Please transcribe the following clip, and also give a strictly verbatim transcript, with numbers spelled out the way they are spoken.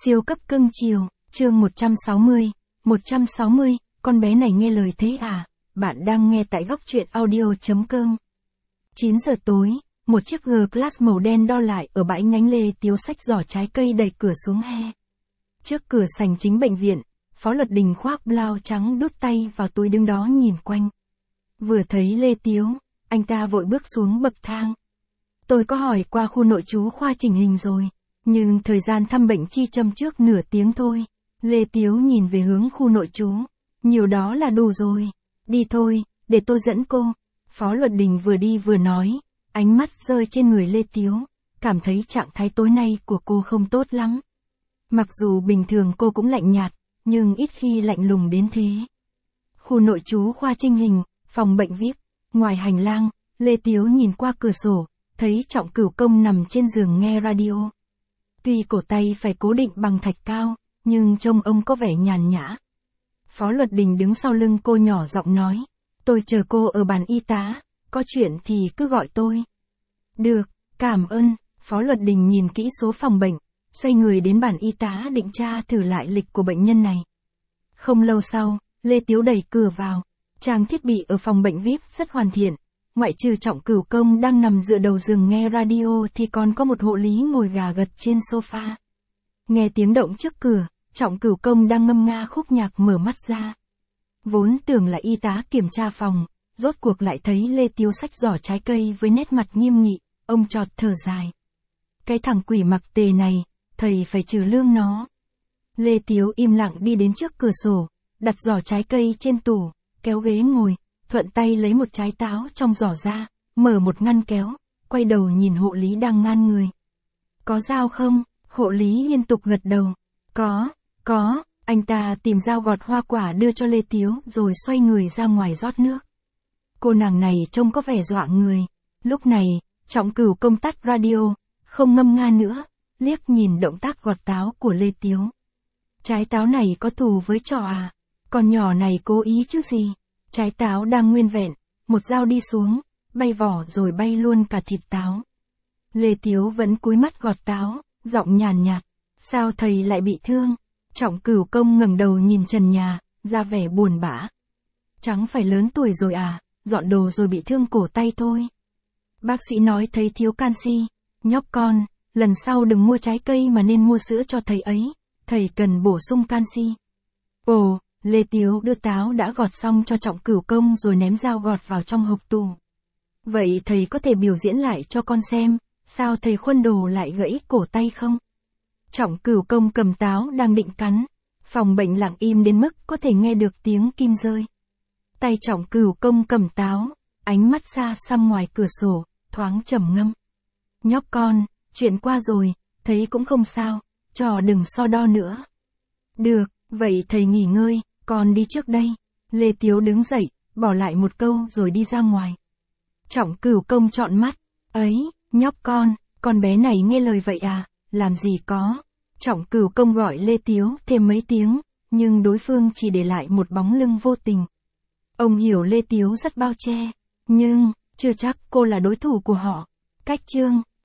Siêu cấp cưng chiều, chương một trăm sáu mươi. một trăm sáu mươi, con bé này nghe lời thế à? Bạn đang nghe tại góc truyện audio chấm com. chín giờ tối, một chiếc G-Class màu đen đo lại ở bãi nhánh Lê Tiếu xách giỏ trái cây đẩy cửa xuống he. Trước cửa sảnh chính bệnh viện, Phó Luật Đình khoác blau trắng đút tay vào túi đứng đó nhìn quanh. Vừa thấy Lê Tiếu, anh ta vội bước xuống bậc thang. Tôi có hỏi qua khu nội trú khoa chỉnh hình rồi, nhưng thời gian thăm bệnh chi châm trước nửa tiếng thôi. Lê Tiếu nhìn về hướng khu nội trú. Nhiều đó là đủ rồi. Đi thôi, để tôi dẫn cô. Phó Luật Đình vừa đi vừa nói, ánh mắt rơi trên người Lê Tiếu, cảm thấy trạng thái tối nay của cô không tốt lắm. Mặc dù bình thường cô cũng lạnh nhạt, nhưng ít khi lạnh lùng đến thế. Khu nội trú khoa chỉnh hình, phòng bệnh vi ai pi, ngoài hành lang, Lê Tiếu nhìn qua cửa sổ, thấy Trọng Cửu Công nằm trên giường nghe radio. Tuy cổ tay phải cố định bằng thạch cao, nhưng trông ông có vẻ nhàn nhã. Phó Luật Đình đứng sau lưng cô nhỏ giọng nói, tôi chờ cô ở bàn y tá, có chuyện thì cứ gọi tôi. Được, cảm ơn. Phó Luật Đình nhìn kỹ số phòng bệnh, xoay người đến bàn y tá định tra thử lại lịch của bệnh nhân này. Không lâu sau, Lê Tiếu đẩy cửa vào. Trang thiết bị ở phòng bệnh vi ai pi rất hoàn thiện. Ngoại trừ Trọng Cửu Công đang nằm dựa đầu giường nghe radio thì còn có một hộ lý ngồi gà gật trên sofa. Nghe tiếng động trước cửa, Trọng Cửu Công đang ngâm nga khúc nhạc mở mắt ra. Vốn tưởng là y tá kiểm tra phòng, rốt cuộc lại thấy Lê Tiếu xách giỏ trái cây với nét mặt nghiêm nghị, ông chọt thở dài. Cái thằng quỷ mặc tề này, thầy phải trừ lương nó. Lê Tiếu im lặng đi đến trước cửa sổ, đặt giỏ trái cây trên tủ, kéo ghế ngồi, thuận tay lấy một trái táo trong giỏ ra, mở một ngăn kéo, quay đầu nhìn hộ lý đang ngan người. Có dao không? Hộ lý liên tục gật đầu. Có, có, anh ta tìm dao gọt hoa quả đưa cho Lê Tiếu rồi xoay người ra ngoài rót nước. Cô nàng này trông có vẻ dọa người. Lúc này, Trọng Cửu Công tắt radio, không ngâm nga nữa, liếc nhìn động tác gọt táo của Lê Tiếu. Trái táo này có thù với trò à? Con nhỏ này cố ý chứ gì? Trái táo đang nguyên vẹn, một dao đi xuống, bay vỏ rồi bay luôn cả thịt táo. Lê Tiếu vẫn cúi mắt gọt táo, giọng nhàn nhạt. Sao thầy lại bị thương? Trọng Cửu Công ngẩng đầu nhìn trần nhà, ra vẻ buồn bã. Chẳng phải lớn tuổi rồi à, dọn đồ rồi bị thương cổ tay thôi. Bác sĩ nói thấy thiếu canxi. Nhóc con, lần sau đừng mua trái cây mà nên mua sữa cho thầy ấy, thầy cần bổ sung canxi. Ồ, Lê Tiếu đưa táo đã gọt xong cho Trọng Cửu Công rồi ném dao gọt vào trong hộp tủ. Vậy thầy có thể biểu diễn lại cho con xem, sao thầy khuân đồ lại gãy cổ tay không? Trọng Cửu Công cầm táo đang định cắn. Phòng bệnh lặng im đến mức có thể nghe được tiếng kim rơi. Tay Trọng Cửu Công cầm táo, ánh mắt xa xăm ngoài cửa sổ, thoáng trầm ngâm. Nhóc con, chuyện qua rồi, thấy cũng không sao, trò đừng so đo nữa. Được, vậy thầy nghỉ ngơi, con đi trước đây. Lê Tiếu đứng dậy, bỏ lại một câu rồi đi ra ngoài. Trọng Cửu Công trọn mắt, ấy, nhóc con, con bé này nghe lời vậy à, làm gì có. Trọng Cửu Công gọi Lê Tiếu thêm mấy tiếng, nhưng đối phương chỉ để lại một bóng lưng vô tình. Ông hiểu Lê Tiếu rất bao che, nhưng chưa chắc cô là đối thủ của họ. Cách chương